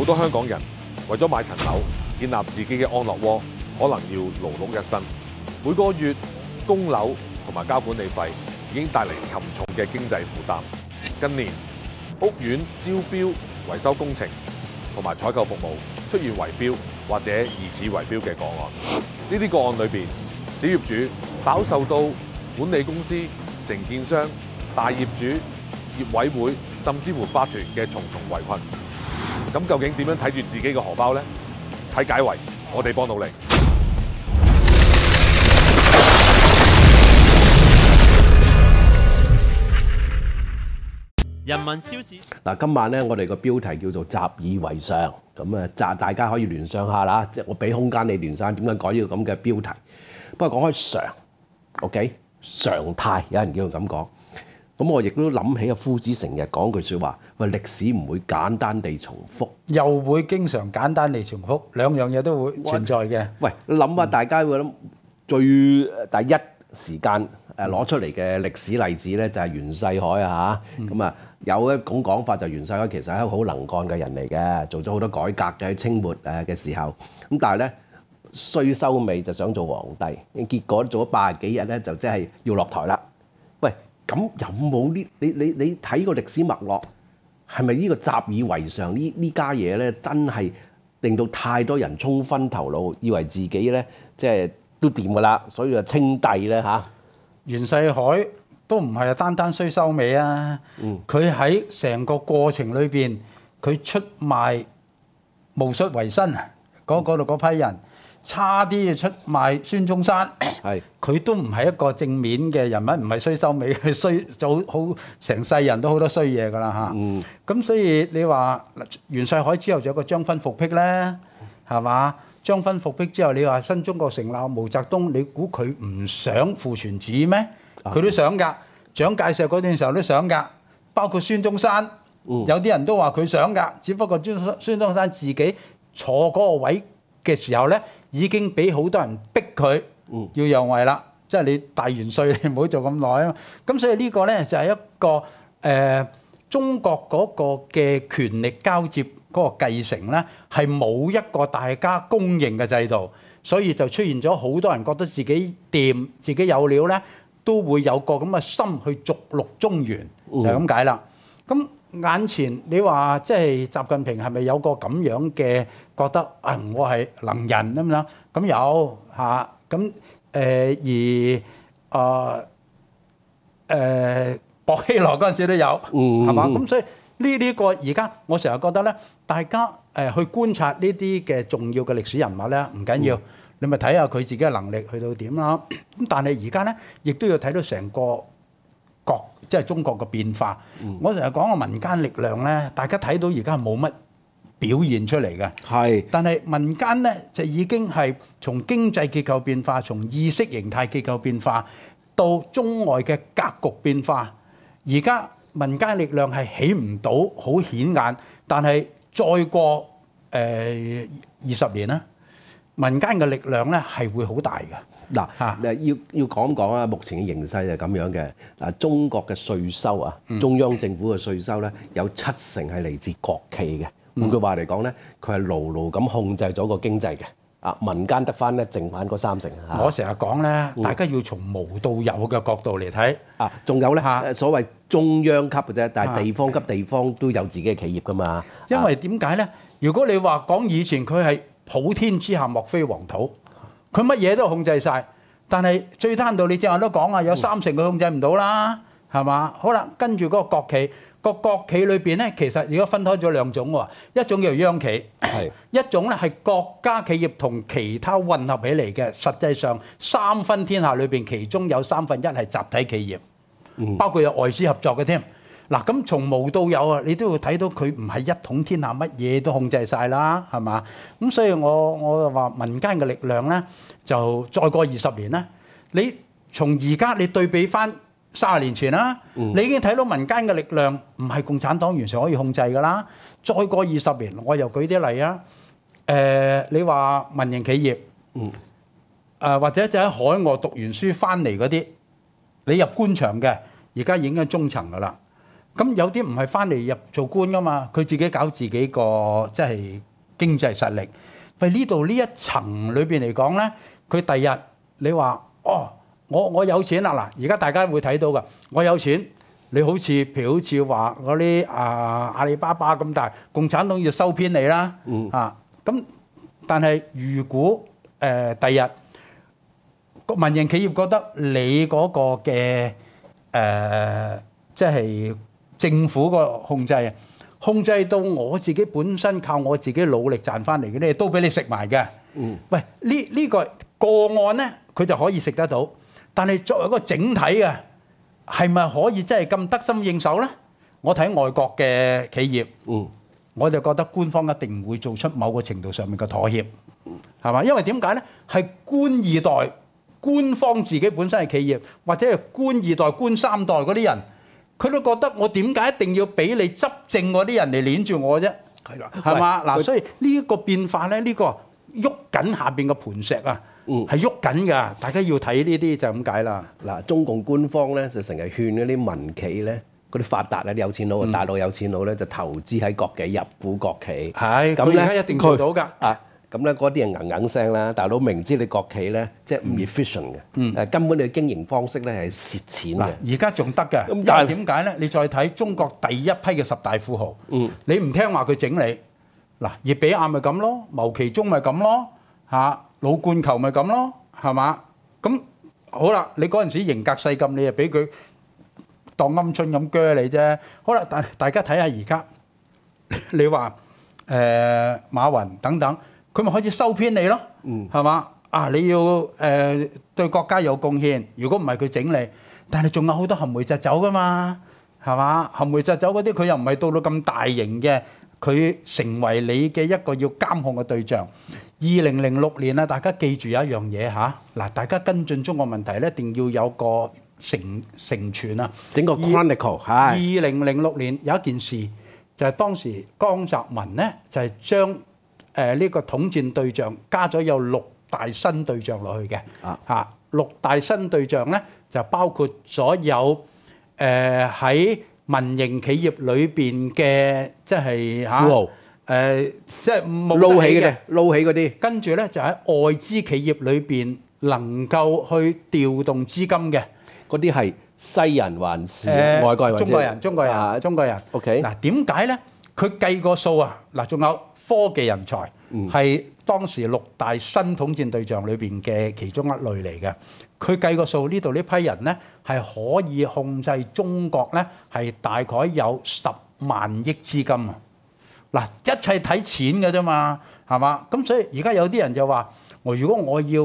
多香港人為咗買層樓，建立自己嘅安樂窩，可能要勞碌一生，每個月供樓同埋交管理費已經帶嚟沉重嘅經濟負擔。近年屋苑招標、維修工程同埋採購服務出現圍標或者疑似圍標嘅個案，呢啲個案裏邊，小業主飽受到管理公司、承建商、大業主、業委會甚至乎法團嘅重重圍困。咁究竟點樣睇住自己嘅荷包呢？睇解圍，我哋幫到你。 人民超市嗱，今晚咧我哋個標題叫做習以為常，咁啊大家可以聯想下啦，即係我俾空間你聯想點解改呢個咁嘅標題。不過講開常 ，OK， 常態有人叫佢咁講。咁我亦都諗起阿夫子成日講句説話，話歷史唔會簡單地重複， 又會經常簡單地重複，兩樣嘢都會存在嘅。 喂，諗下大家會諗最第一時間攞出嚟嘅歷史例子咧，就係袁世凱啊嚇，咁啊有一種講法就袁世凱其實係一個好能幹嘅人嚟嘅，做咗好多改革嘅喺清末嘅時候，咁但係咧衰收尾就想做皇帝，結果做咗80幾日咧就即係要落台啦。喂，咁有冇呢？你睇個歷史脈絡，係咪呢個習以為常呢家嘢咧，真係令到太多人衝昏頭腦，以為自己咧即係都掂㗎啦，所以就稱帝咧嚇。 袁世凱都唔係單單衰收尾啊！佢喺成個過程裏邊，佢出賣戊戌維新嗰度嗰批人，差啲出賣孫中山。 係佢都唔係一個正面嘅人物，唔係衰收尾，佢衰咗好成世人都好多衰嘢㗎啦嚇。咁所以你話袁世凱之後就有個張勳復辟咧，係嘛？張勳復辟之後，你話新中國成立，毛澤東，你估佢唔想父傳子咩？佢都想㗎，蔣介石嗰段時候都想㗎，包括孫中山，有啲人都話佢想㗎，只不過孫中山自己坐嗰個位嘅時候咧，已經俾好多人逼佢要讓位啦，即係你大元帥你唔好做咁耐啊。咁所以呢個咧就係一個中國嗰個嘅權力交接嗰個繼承咧，係冇一個大家公認嘅制度，所以就出現咗好多人覺得自己掂、自己有料咧，都會有個咁嘅心去逐鹿中原，就係咁解啦。咁眼前你話即係習近平係咪有個咁樣嘅覺得啊？我係能人咁樣，咁有嚇，咁薄熙來嗰陣時都有，係嘛？咁所以呢個而家我成日覺得咧，大家去觀察呢啲嘅重要嘅歷史人物咧，唔緊要，你咪睇下佢自己嘅能力去到點啦。咁但係而家咧，亦都要睇到成個即係中國嘅變化。我成日講個民間力量咧，大家睇到而家係冇乜表現出嚟嘅。 係， 但係民間咧就已經係從經濟結構變化，從意識形態結構變化，到中外嘅格局變化。而家民間力量係起唔到好顯眼，但係再過20年咧，民間嘅力量咧係會好大嘅。 嗱要講講啊，目前嘅形勢就咁樣嘅。嗱，中國嘅稅收啊，中央政府嘅稅收咧有70%係嚟自國企嘅。換句話嚟講咧，佢係牢牢咁控制咗個經濟嘅。啊，民間得翻咧，剩翻嗰30%。 我成日講咧，大家要從無到有嘅角度嚟睇。 啊，仲有咧，所謂中央級嘅啫，但係地方級地方都有自己嘅企業噶嘛。 因為點解咧？如果你話講以前佢係普天之下莫非黃土，佢乜嘢都控制晒。但係最低限度你正話都講啊，有30%佢控制唔到啦，係嘛？好啦，跟住嗰個國企。個國企裏邊咧，其實而家分開咗兩種喎，一種叫央企，一種咧係國家企業同其他混合起嚟嘅。實際上三分天下裏邊，其中有1/3係集體企業，包括有外資合作嘅添。嗱，咁從無到有啊，你都要睇到佢唔係一統天下，乜嘢都控制晒啦，係嘛？咁所以我就話民間嘅力量咧，就再過20年咧，你從而家你對比翻30年前啦，你已經睇到民間嘅力量唔係共產黨完全可以控制㗎啦。再過20年，我又舉啲例啊。你話民營企業，或者就喺海外讀完書翻嚟嗰啲，你入官場嘅，而家已經係中層㗎啦。 咁有啲唔係翻嚟入做官噶嘛，佢自己搞自己個即係經濟實力。喂，呢度呢一層裏邊嚟講咧，佢第日你話哦，我有錢啦嗱，而家大家會睇到噶，我有錢，你好似譬如好似話嗰啲阿里巴巴咁大，共產黨要收編你啦，咁但係如果第日個民營企業覺得你嗰個嘅即係政府個控制，控制到我自己本身靠我自己努力賺翻嚟嘅咧，都俾你食埋嘅。喂，呢個個案咧，佢就可以食得到，但係作為一個整體嘅，係咪可以真係咁得心應手咧？我睇外國嘅企業，我就覺得官方一定會做出某個程度上面嘅妥協，係嘛？因為點解咧？係官二代，官方自己本身係企業，或者係官二代、官三代嗰啲人，佢都覺得我點解一定要俾你執政嗰啲人嚟攆住我啫？係啦，係嘛？嗱，所以呢一個變化咧，呢個喐緊下邊嘅盤石啊，係喐緊㗎。大家要睇呢啲就咁解啦。 嗱，中共官方咧就成日勸嗰啲民企咧，嗰啲發達咧啲有錢佬啊，大陸有錢佬咧就投資喺國企、入股國企。 係，咁而家一定做到㗎。 咁咧嗰啲人硬聲啦，大佬明知你國企咧即係唔 efficient 嘅，根本你嘅經營方式咧係蝕錢嘅。 而家仲得嘅，因為點解咧？你再睇中國第一批嘅10大富豪，你唔聽話佢整你，嗱，葉比亞咪咁咯，牟其中咪咁咯，老冠球咪咁咯，係嘛？咁好啦，你嗰陣時刑革細禁，你就俾佢當鵪鶉咁鋸你啫。好啦，但大家睇下而家，你話馬雲等等。佢咪開始收編你咯，係嘛？你要對國家有貢獻，如果唔係佢整你，但係仲有好多含梅疾酒噶嘛，係嘛？含梅疾酒嗰啲佢又唔係到咁大型嘅，佢成為你嘅一個要監控嘅對象。2006年啊，大家記住有一樣嘢嚇，嗱，大家跟進中國問題咧，一定要有個承傳啊， 整個 chronicle 係。 2006年有一件事就係當時江澤民咧就係將呢個統戰對象加咗有6大新對象落去嘅，6大新對象咧就包括所有喺民營企業裏邊嘅即係富豪， 即係冇撈起嘅，撈起嗰啲， 跟住咧就喺外資企業裏邊能夠去調動資金嘅， 嗰啲係西人還是外國人？ 中國人。 OK， 嗱，點解咧？佢計個數啊！嗱，仲有科技人才係當時6大新統戰對象裏邊嘅其中一類嚟嘅。佢計個數，呢度呢批人咧係可以控制中國咧係大概有10萬億資金啊！嗱，一切睇錢嘅啫嘛，係嘛？咁所以而家有啲人就話：如果我要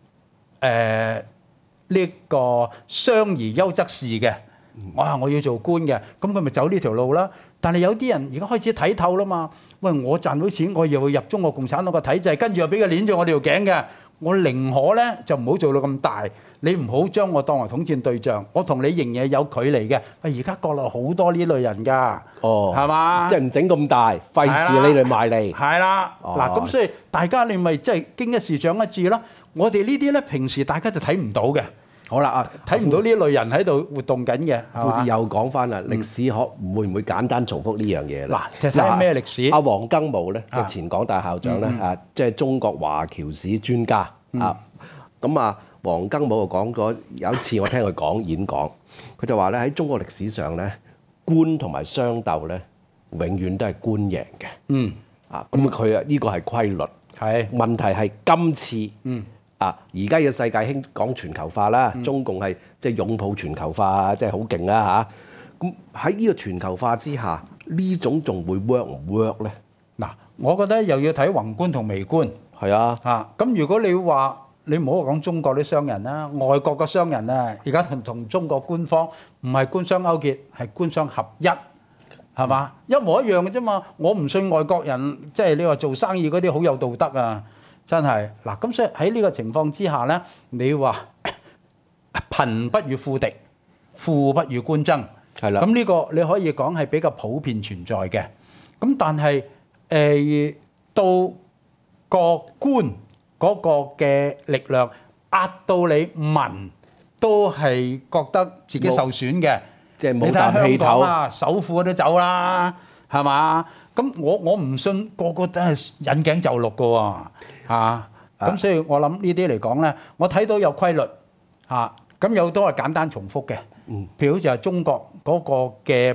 呢個商而優則仕嘅，我要做官嘅，咁佢咪走呢條路啦。但係有啲人而家開始睇透啦嘛，喂，我賺到錢，我又會入中國共產黨個體制，跟住又俾佢攆住我條頸嘅，我寧可咧就唔好做到咁大，你唔好將我當為統戰對象，我同你仍然有距離嘅。喂，而家國內好多呢類人㗎，係嘛？ 即係唔整咁大，費事你嚟賣嚟。 係啦，嗱，咁所以大家你咪即係經一事長一智咯。我哋呢啲咧平時大家就睇唔到嘅。 好啦， 睇唔到呢類人喺度活動緊嘅， 富子又講翻啦，歷史會唔會簡單重複呢樣嘢咧？ 嗱，就睇下咩歷史。 阿黃庚武咧，就前港大校長咧，即係中國華僑史專家啊。咁啊，黃庚武就講過，有一次我聽佢講演講，佢就話咧喺中國歷史上咧，官同埋相鬥咧，永遠都係官贏嘅。咁佢呢個係規律。係問題係今次。而家嘅世界興講全球化啦，中共係即係擁抱全球化，即係好勁啦嚇。咁喺呢個全球化之下，呢種仲會 work 唔 work 咧？ 嗱，我覺得又要睇宏觀同微觀。 係啊， 咁如果你話你唔好講中國啲商人啦，外國嘅商人啊，而家同中國官方唔係官商勾結，係官商合一，係嘛？一模一樣嘅啫嘛。我唔信外國人，即係你話做生意嗰啲好有道德啊！真係嗱，咁所以喺呢個情況之下咧，你話貧不與富敵，富不與官爭，係啦。咁呢個你可以講係比較普遍存在嘅。咁但係到個官嗰個嘅力量壓到你民都係覺得自己受損嘅， 即係你睇冇啖氣香港頭。 啊，首富都走啦，係嘛？咁我唔信個個都係引頸就戮嘅喎，嚇。咁所以我諗呢啲嚟講咧，我睇到有規律嚇，咁有都係簡單重複嘅。譬如好似係中國嗰個嘅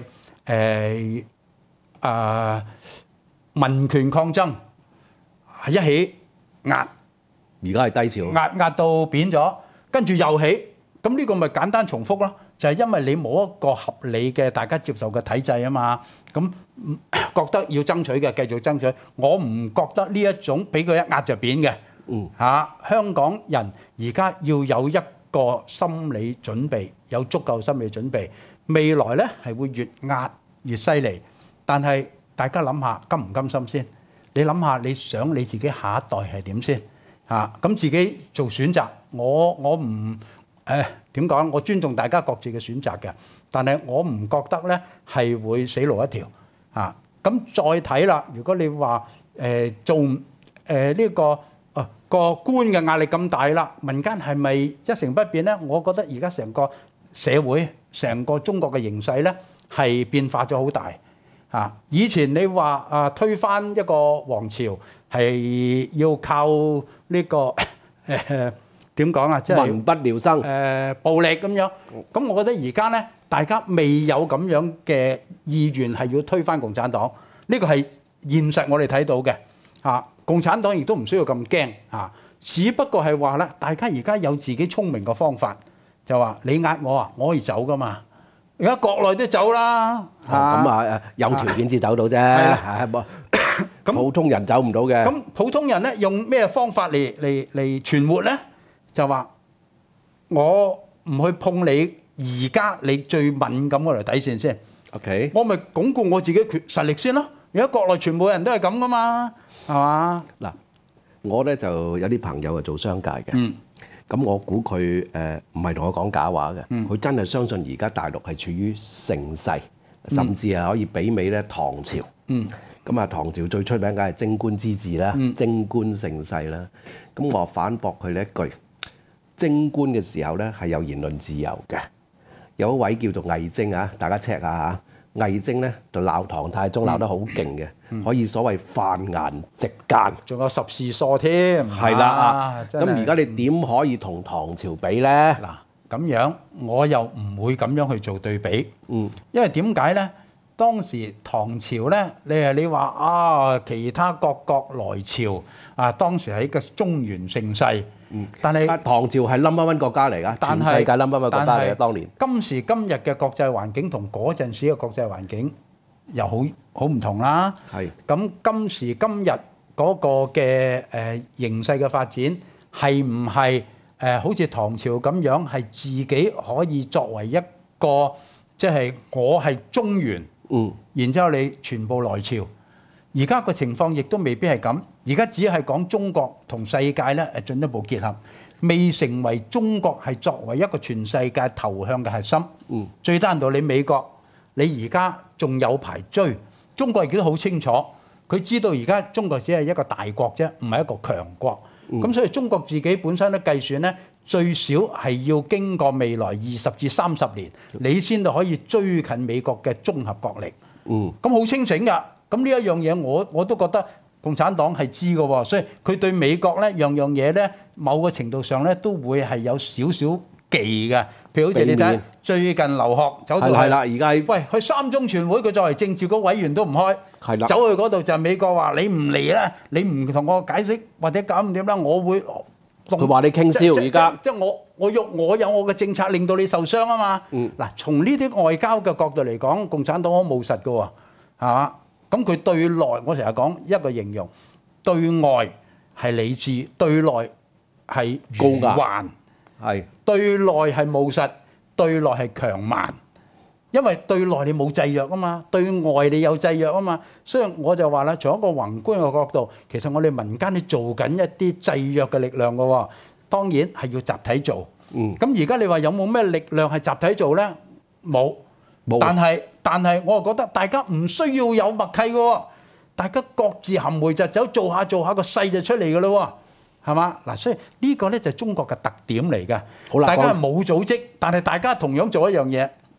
民權抗爭係一起壓而家係低潮。 壓到扁咗，跟住又起，咁呢個咪簡單重複咯？就係因為你冇一個合理嘅大家接受嘅體制啊嘛，咁覺得要爭取嘅繼續爭取，我唔覺得呢一種俾佢一壓就扁嘅。香港人而家要有一個心理準備，有足夠心理準備，未來呢係會越壓越犀利。但係大家諗下，甘唔甘心先？你諗下，你想你自己下一代係點先？咁自己做選擇，我唔點講？我尊重大家各自嘅選擇嘅，但係我唔覺得呢係會死路一條。咁再睇啦，如果你話做呢個個官嘅壓力咁大啦，民間係咪一成不變呢？我覺得而家成個社會、成個中國嘅形勢呢係變化咗好大。以前你話推翻一個王朝係要靠呢個點講啊？即係民不聊生。 暴力咁樣。咁我覺得而家呢，大家未有咁樣嘅意願係要推翻共產黨，呢個係現實我哋睇到嘅。共產黨亦都唔需要咁驚。只不過係話咧，大家而家有自己聰明嘅方法，就話你壓我啊，我可以走噶嘛。而家國內都走啦。 有條件至走到啫。 咁普通人走唔到嘅。 咁普通人咧用咩方法嚟存活咧？就話我唔去碰你而家你最敏感嗰條底線先。 OK。 我咪鞏固我自己實力先咯。而家國內全部人都係咁噶嘛，係嘛？ 嗱，我咧就有啲朋友係做商界嘅。咁我估佢唔係同我講假話嘅，佢真係相信而家大陸係處於盛世，甚至係可以媲美咧唐朝。咁啊，唐朝最出名梗係貞觀之治啦，貞觀盛世啦。咁我反駁佢呢一句：貞觀嘅時候咧係有言論自由嘅。有一位叫做魏徵啊，大家 check 下嚇。魏徵咧就鬧唐太宗鬧得好勁嘅，可以所謂犯顏直諫， 仲有十事疏添。 係啦，咁而家你點可以同唐朝比咧？ 嗱，咁樣我又唔會咁樣去做對比。因為點解咧？當時唐朝咧，你話其他各國來朝當時係一個中原盛世。但係唐朝係 number one 國家嚟㗎，全世界 number one 國家嚟嘅。當年今時今日嘅國際環境同嗰陣時嘅國際環境又好唔同啦。 係。 咁今時今日嗰個嘅形勢嘅發展係唔係好似唐朝咁樣係自己可以作為一個即係我係中原，然之後你全部來朝。而家個情況亦都未必係咁，而家只係講中國同世界咧進一步結合，未成為中國係作為一個全世界投向嘅核心。最單到你美國，你而家仲有排追，中國亦都好清楚，佢知道而家中國只係一個大國啫，唔係一個強國。咁所以中國自己本身咧計算咧，最少係要經過未來20至30年，你先至可以追近美國嘅綜合國力。咁好清醒㗎。咁呢一樣嘢我都覺得共產黨係知嘅喎，所以佢對美國咧樣嘢咧，某個程度上咧都會係有少少忌嘅。譬如好似你睇最近劉鶴走到係啦，而家喂去三中全會，佢作為政治局委員都唔開， 係啦， 走去嗰度就係美國話你唔嚟咧，你唔同我解釋或者搞唔掂啦，我會佢話你傾銷而家， 即係我有我嘅政策令到你受傷啊嘛。嗱，從呢啲外交嘅角度嚟講，共產黨好務實嘅喎，係嘛？咁佢對內，我成日講一個形容，對外係理智，對內係圓環， 係對內係務實，對內係強蠻。因為對內你冇制約啊嘛，對外你有制約啊嘛，所以我就話啦，從一個宏觀嘅角度，其實我哋民間都做緊一啲制約嘅力量嘅喎，當然係要集體做。咁而家你話有冇咩力量係集體做咧？冇。但係我又覺得大家唔需要有默契嘅喎，大家各自含糊就走，做下個勢就出嚟嘅咯喎，係嘛？嗱，所以呢個咧就係中國嘅特點嚟嘅。大家係冇組織，但係大家同樣做一樣嘢。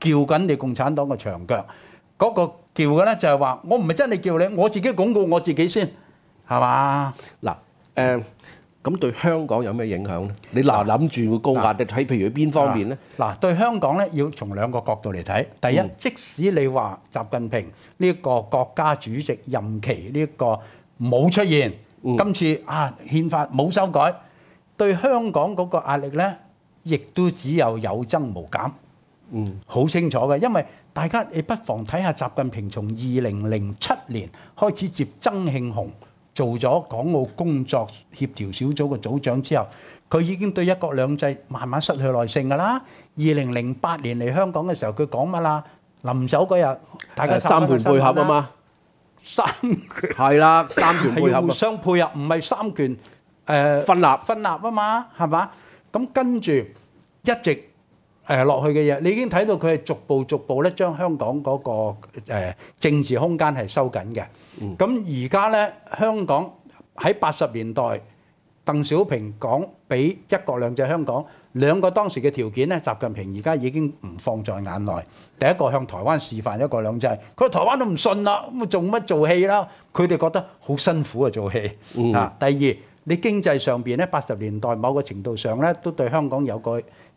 叫緊你共產黨嘅長腳。嗰個叫嘅咧就係話，我唔係真係叫你，我自己鞏固我自己先，係嘛？ 嗱咁對香港有咩影響咧？你諗住會高壓，你睇譬如邊方面咧？ 嗱，對香港咧要從兩個角度嚟睇。第一，即使你話習近平呢個國家主席任期呢個冇出現，今次憲法冇修改，對香港嗰個壓力咧，亦都只有增無減。好清楚嘅，因為大家你不妨睇下習近平從2007年開始接曾慶紅做咗港澳工作協調小組嘅組長之後，佢已經對一國兩制慢慢失去耐性㗎啦。2008年嚟香港嘅時候，佢講乜啦？臨走嗰日，大家三權配合啊嘛， 三權係啦，三權配合係互相配合，唔係三權分立啊嘛，係嘛？咁跟住一直落去嘅嘢，你已經睇到佢係逐步咧將香港嗰個政治空間係收緊嘅。咁而家咧，香港喺80年代，鄧小平講俾一國兩制香港兩個當時嘅條件咧，習近平而家已經唔放在眼內。第一個向台灣示範一國兩制，佢話台灣都唔信啦，咁做乜做戲啦？佢哋覺得好辛苦啊做戲。第二，你經濟上邊咧，80年代某個程度上咧，都對香港有個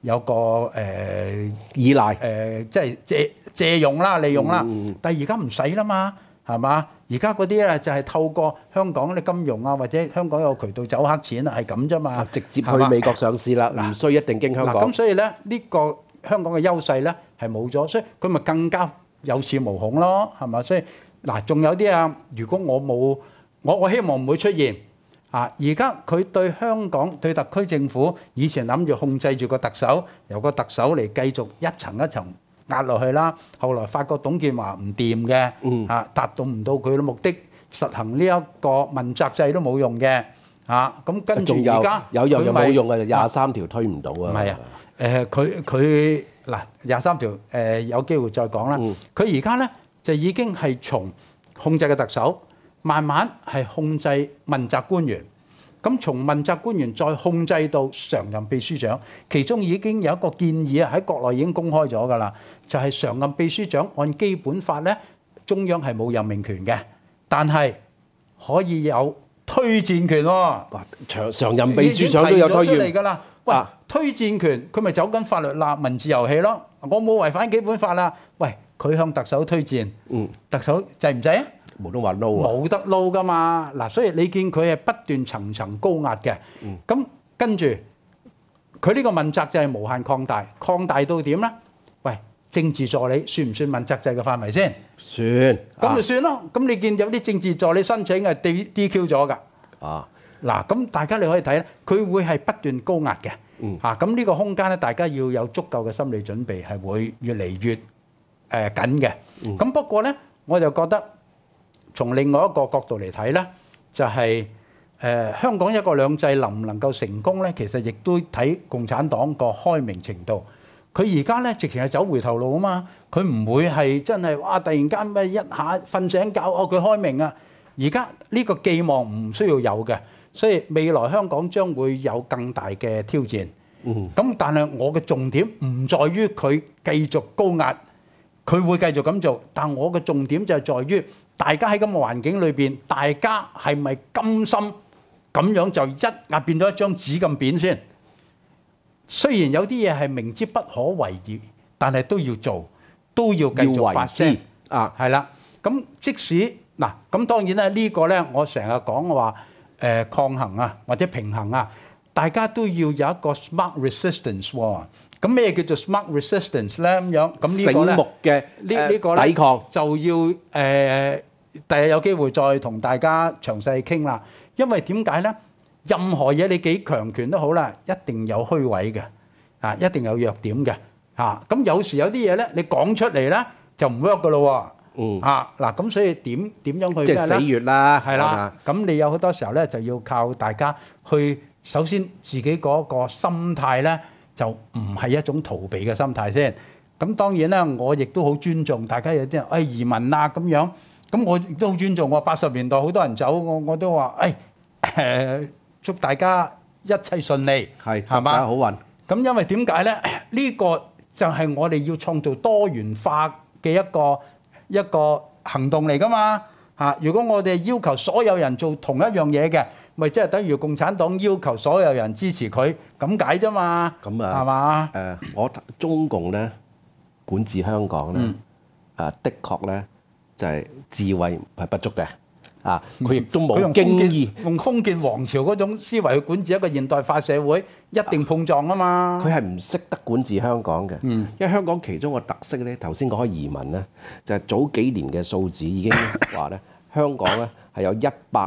依賴， 即係借用啦、利用啦。但係而家唔使啦嘛，係嘛？而家嗰啲咧就係透過香港啲金融啊，或者香港有渠道走黑錢啊，係咁啫嘛。 直接去美國上市啦，唔需一定經香港。 咁所以咧，呢個香港嘅優勢咧係冇咗，所以佢咪更加有恃無恐咯，係嘛？所以嗱，仲有啲啊，如果我冇，我希望唔會出現。而家佢對香港對特區政府以前諗住控制住個特首，由個特首嚟繼續一層一層壓落去啦。後來發覺董建華唔掂嘅，達到唔到佢嘅目的，實行呢一個問責制都冇用嘅。咁跟住而家有樣又冇用嘅，23條推唔到啊。 唔係啊，佢嗱23條有機會再講啦。佢而家咧就已經係從控制嘅特首，慢慢係控制問責官員，咁從問責官員再控制到常任秘書長，其中已經有一個建議啊，喺國內已經公開咗㗎啦，就係常任秘書長按基本法咧，中央係冇任命權嘅，但係可以有推薦權喎。 常任秘書長都有推薦嚟㗎啦。喂，推薦權佢咪走緊法律啦、文字遊戲咯？我冇違反基本法啦。喂，佢向特首推薦，特首制唔制啊？ 冇得話撈啊！ 冇得撈噶嘛。嗱，所以你見佢係不斷層層高壓嘅。咁跟住佢呢個問責制係無限擴大，擴大到點咧？喂，政治助理算唔算問責制嘅範圍先？ 算。 咁就算咯。咁你見有啲政治助理申請係 DQ 咗㗎。嗱，咁大家你可以睇咧，佢會係不斷高壓嘅。咁呢個空間咧，大家要有足夠嘅心理準備，係會越嚟越緊嘅。咁不過咧，我就覺得，從另外一個角度嚟睇咧，就係香港一國兩制能唔能夠成功咧？其實亦都睇共產黨個開明程度。佢而家咧直情係走回頭路啊嘛！佢唔會係真係哇突然間咩一下瞓醒覺佢開明啊！而家呢個寄望唔需要有嘅，所以未來香港將會有更大嘅挑戰。咁但係我嘅重點唔在於佢繼續高壓，佢會繼續咁做。但我嘅重點就係在於大家喺咁嘅環境裏邊，大家係咪甘心咁樣就一壓變咗一張紙咁扁先？雖然有啲嘢係明知不可為而，但係都要做，都要繼續發聲。係啦，咁即使嗱，咁當然咧呢個咧，我成日講話抗衡啊，或者平衡啊，大家都要有一個 smart resistance 喎。咁咩叫做 smart resistance 咧？咁樣咁呢個咧， 醒目嘅呢個咧抵抗就要第日有機會再同大家詳細傾啦。因為點解咧？任何嘢你幾強權都好啦，一定有虛位嘅，一定有弱點嘅，咁有時有啲嘢咧，你講出嚟咧就唔 work 噶咯喎，嗱咁所以點樣去即係死穴啦， 係啦，咁你有好多時候咧就要靠大家去，首先自己嗰個心態咧就唔係一種逃避嘅心態先。咁當然啦，我亦都好尊重大家有啲人移民啊咁樣，咁我亦都好尊重。我80年代好多人走，我都話祝大家一切順利，係嘛？ 好運。 咁因為點解咧？呢個就係我哋要創造多元化嘅一個行動嚟㗎嘛嚇！如果我哋要求所有人做同一樣嘢嘅，咪即係等於共產黨要求所有人支持佢咁解啫嘛？ 咁啊， 係嘛？ 我中共咧管治香港咧，的確咧就係智慧係不足嘅。佢亦都冇經驗， 用封建王朝嗰種思維去管治一個現代化社會，一定碰撞啊嘛！ 佢係唔識得管治香港嘅，因為香港其中個特色咧，頭先講開移民咧，就係早幾年嘅數字已經話咧，香港咧係有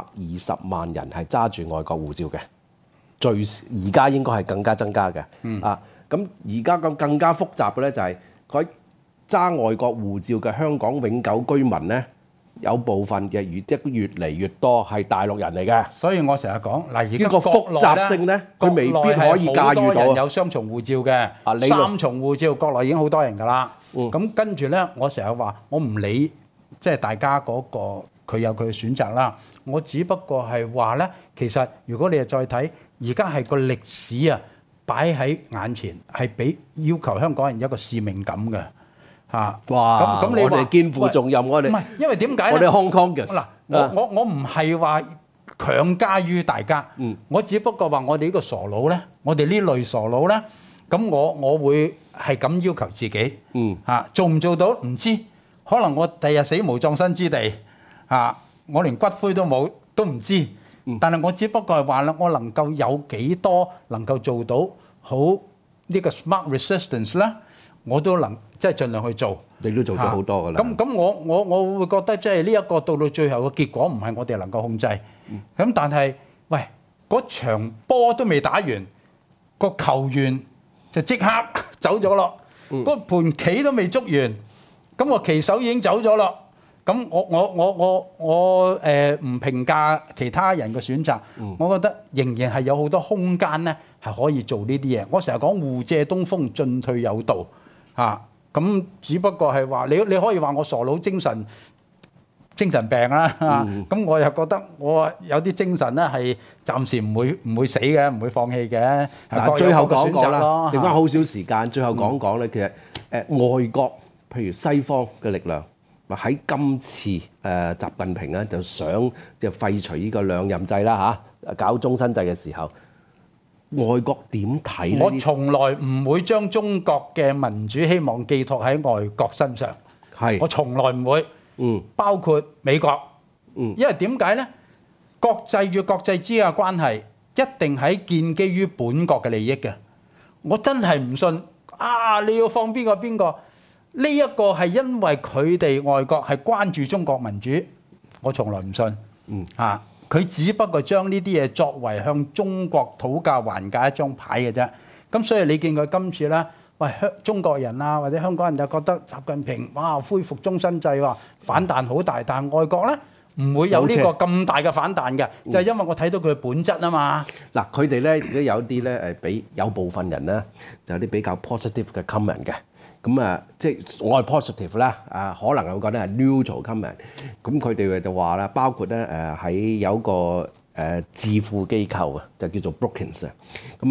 120萬人係揸住外國護照嘅，而家應該係更加增加嘅。咁而家更加複雜嘅咧就係佢揸外國護照嘅香港永久居民咧。有部分嘅越嚟越多係大陸人嚟嘅， 所以我成日講嗱，而家個複雜性咧，佢未必可以駕馭到。 好多人有雙重護照嘅，3重護照，國內已經好多人㗎啦。咁跟住咧，我成日話我唔理，即係大家嗰個佢有佢嘅選擇啦。我只不過係話咧，其實如果你係再睇，而家係個歷史啊擺喺眼前，係俾要求香港人一個使命感嘅。 哇！咁你我哋肩負重任，我哋唔係，因為點解咧？ 我哋 Hong Kong 嘅嗱，我唔係話強加於大家，我只不過話我哋呢個傻佬咧，我哋呢類傻佬咧，咁我會係咁要求自己，做唔做到唔知，可能我第日死無葬身之地，我連骨灰都冇都唔知，但係我只不過係話啦，我能夠有幾多能夠做到好呢個 smart resistance 咧？我都能即係盡量去做， 你都做咗好多㗎啦。 咁我會覺得即係呢一個到最後嘅結果唔係我哋能夠控制。咁但係喂，嗰場波都未打完，個球員就即刻走咗咯。嗰盤棋都未捉完，咁個棋手已經走咗咯。咁我唔評價其他人嘅選擇，我覺得仍然係有好多空間咧係可以做呢啲嘢。我成日講互借東風，進退有道。咁只不過係話你可以話我傻佬精神病啦。咁我又覺得我有啲精神咧係暫時唔會死嘅，唔會放棄嘅。 但係最後講講啦，剩翻好少時間，最後講講咧，其實外國譬如西方嘅力量，喺今次習近平咧就想即係廢除呢個兩任制啦搞終身制嘅時候。外國點睇呢？ 我從來唔會將中國嘅民主希望寄託喺外國身上。我從來唔會。包括美國。因為點解呢？國際與國際之間嘅關係一定係建基於本國嘅利益嘅。我真係唔信你要放邊個？呢一個係因為佢哋外國係關注中國民主，我從來唔信。佢只不過將呢啲嘢作為向中國討價還價一張牌嘅啫。咁所以你見佢今次咧，中國人啊或者香港人就覺得習近平恢復終身制反彈好大，但係外國咧唔會有呢個咁大嘅反彈嘅，就係因為我睇到佢嘅本質啊嘛。 嗱，佢哋咧亦都有啲咧俾有部分人咧就有啲比較 positive 嘅 comment 嘅。咁即係我係 positive 啦，可能我覺得係 neutral comment。咁佢哋就話啦，包括咧喺有個智庫機構就叫做 Brookings。咁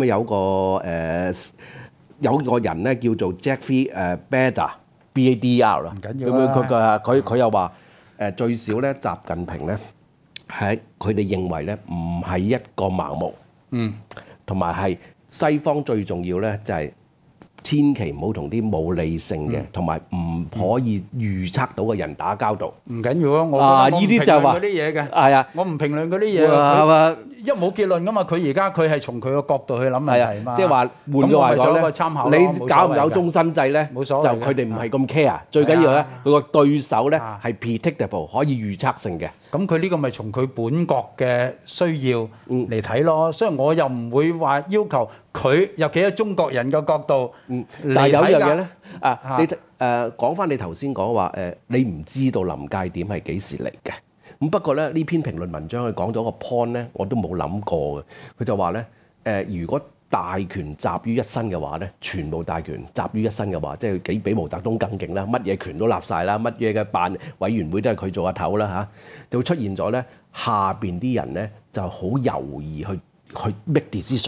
有個人咧叫做 Jeffrey Badar 啦。 唔緊要啦。 佢又話最少咧，習近平咧係佢哋認為咧唔係一個盲目，同埋係西方最重要咧就係。千祈唔好同啲冇理性嘅，同埋唔可以預測到嘅人打交道。 唔緊要我呢啲就係話嗰啲嘢嘅。 係啊， 我唔評論嗰啲嘢。一冇結論噶嘛，佢而家佢係從佢個角度去諗問題嘛。 即係話換句話講咧，你搞唔搞終身制咧， 冇所謂就佢哋唔係咁 care。最緊要咧，佢個對手咧係 predictable，可以預測性嘅。 咁佢呢個咪從佢本國嘅需要嚟睇咯。所以我又唔會話要求佢，尤其係中國人嘅角度。 但係有一樣嘢咧，你講翻你頭先講話你唔知道臨界點係幾時嚟嘅。咁不過咧，呢篇評論文章佢講咗個 point 咧，我都冇諗過嘅。佢就話咧如果大權集於一身嘅話咧，全部大權集於一身嘅話，即係比毛澤東更勁啦，乜嘢權都立晒啦，乜嘢嘅辦委員會都係佢做阿頭啦就會出現咗咧下邊啲人咧就好猶豫去 make decision 啊，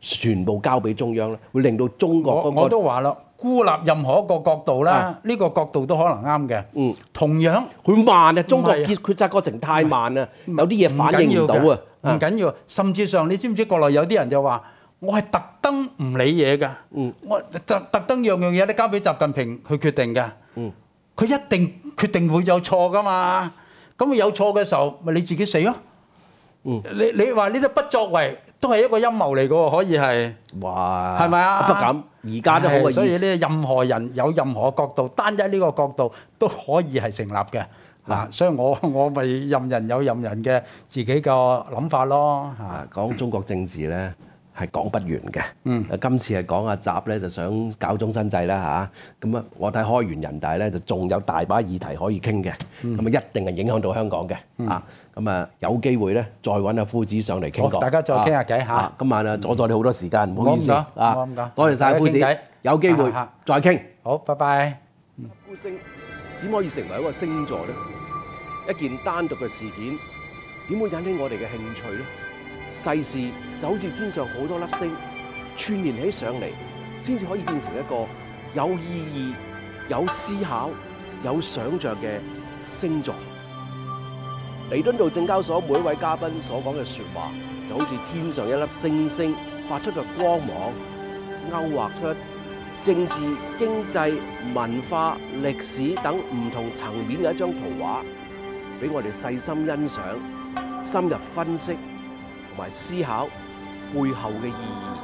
全部交俾中央咧，會令到中國嗰我個都話啦，孤立任何一個角度啦，呢個角度都可能啱嘅。同樣佢慢啊，中國唔係啊決策過程太慢啊，有啲嘢反應唔到啊。 唔緊要，甚至上你知唔知國內有啲人就話：我係特登唔理嘢㗎，我特登樣嘢都交俾習近平去決定㗎。佢一定決定會有錯㗎嘛。咁有錯嘅時候，咪你自己死咯。你話呢啲不作為都係一個陰謀嚟㗎喎，可以係。 哇！ 係咪啊？ 不敢，而家都好嘅意思。 所以呢，任何人有任何角度，單一呢個角度都可以係成立嘅。嗱，所以我咪任人有任人嘅自己個諗法咯。 講中國政治咧係講不完嘅。今次係講阿習咧就想搞終身制啦嚇。咁啊，我睇開完人大咧就仲有大把議題可以傾嘅。咁啊，一定係影響到香港嘅。咁啊，有機會咧再揾阿夫子上嚟傾過。 大家再傾下偈嚇。 今晚啊，阻咗你好多時間，唔好意思啊。多謝晒夫子，有機會再傾。 好，拜拜。 孤星點可以成為一個星座咧？一件單獨嘅事件點會引起我哋嘅興趣咧？世事就好似天上好多粒星串連起上嚟，先至可以變成一個有意義、有思考、有想像嘅星座。彌敦道證交所每一位嘉賓所講嘅説話，就好似天上一粒星星發出嘅光芒，勾畫出政治、經濟、文化、歷史等唔同層面嘅一張圖畫，俾我哋細心欣賞、深入分析同埋思考背後嘅意義。